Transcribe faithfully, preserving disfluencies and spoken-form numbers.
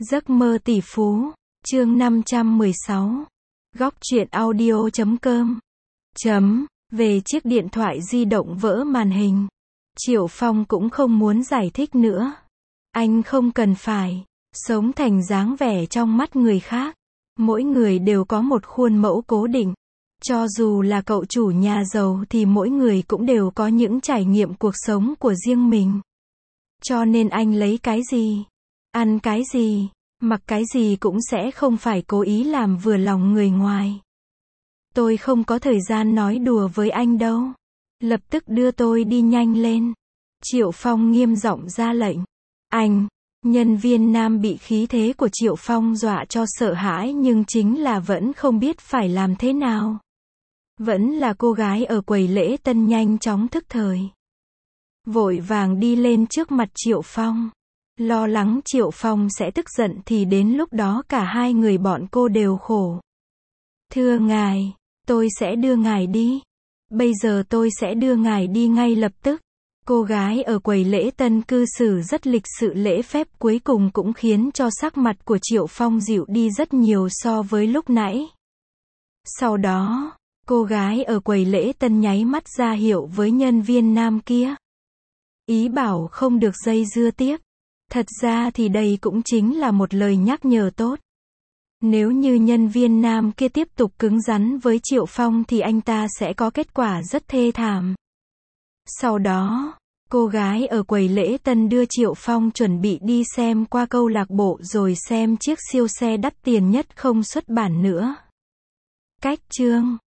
Giấc mơ tỷ phú, chương năm trăm mười sáu. Góc truyện audio chấm com. Chấm, về chiếc điện thoại di động vỡ màn hình. Triệu Phong cũng không muốn giải thích nữa. Anh không cần phải sống thành dáng vẻ trong mắt người khác. Mỗi người đều có một khuôn mẫu cố định. Cho dù là cậu chủ nhà giàu thì mỗi người cũng đều có những trải nghiệm cuộc sống của riêng mình. Cho nên anh lấy cái gì, ăn cái gì, mặc cái gì cũng sẽ không phải cố ý làm vừa lòng người ngoài. Tôi không có thời gian nói đùa với anh đâu. Lập tức đưa tôi đi nhanh lên. Triệu Phong nghiêm giọng ra lệnh. Anh, nhân viên nam bị khí thế của Triệu Phong dọa cho sợ hãi nhưng chính là vẫn không biết phải làm thế nào. Vẫn là cô gái ở quầy lễ tân nhanh chóng thức thời. Vội vàng đi lên trước mặt Triệu Phong. Lo lắng Triệu Phong sẽ tức giận thì đến lúc đó cả hai người bọn cô đều khổ. Thưa ngài, tôi sẽ đưa ngài đi. Bây giờ tôi sẽ đưa ngài đi ngay lập tức. Cô gái ở quầy lễ tân cư xử rất lịch sự lễ phép, cuối cùng cũng khiến cho sắc mặt của Triệu Phong dịu đi rất nhiều so với lúc nãy. Sau đó, cô gái ở quầy lễ tân nháy mắt ra hiệu với nhân viên nam kia. Ý bảo không được dây dưa tiếp. Thật ra thì đây cũng chính là một lời nhắc nhở tốt. Nếu như nhân viên nam kia tiếp tục cứng rắn với Triệu Phong thì anh ta sẽ có kết quả rất thê thảm. Sau đó, cô gái ở quầy lễ tân đưa Triệu Phong chuẩn bị đi xem qua câu lạc bộ rồi xem chiếc siêu xe đắt tiền nhất không xuất bản nữa. Cách chương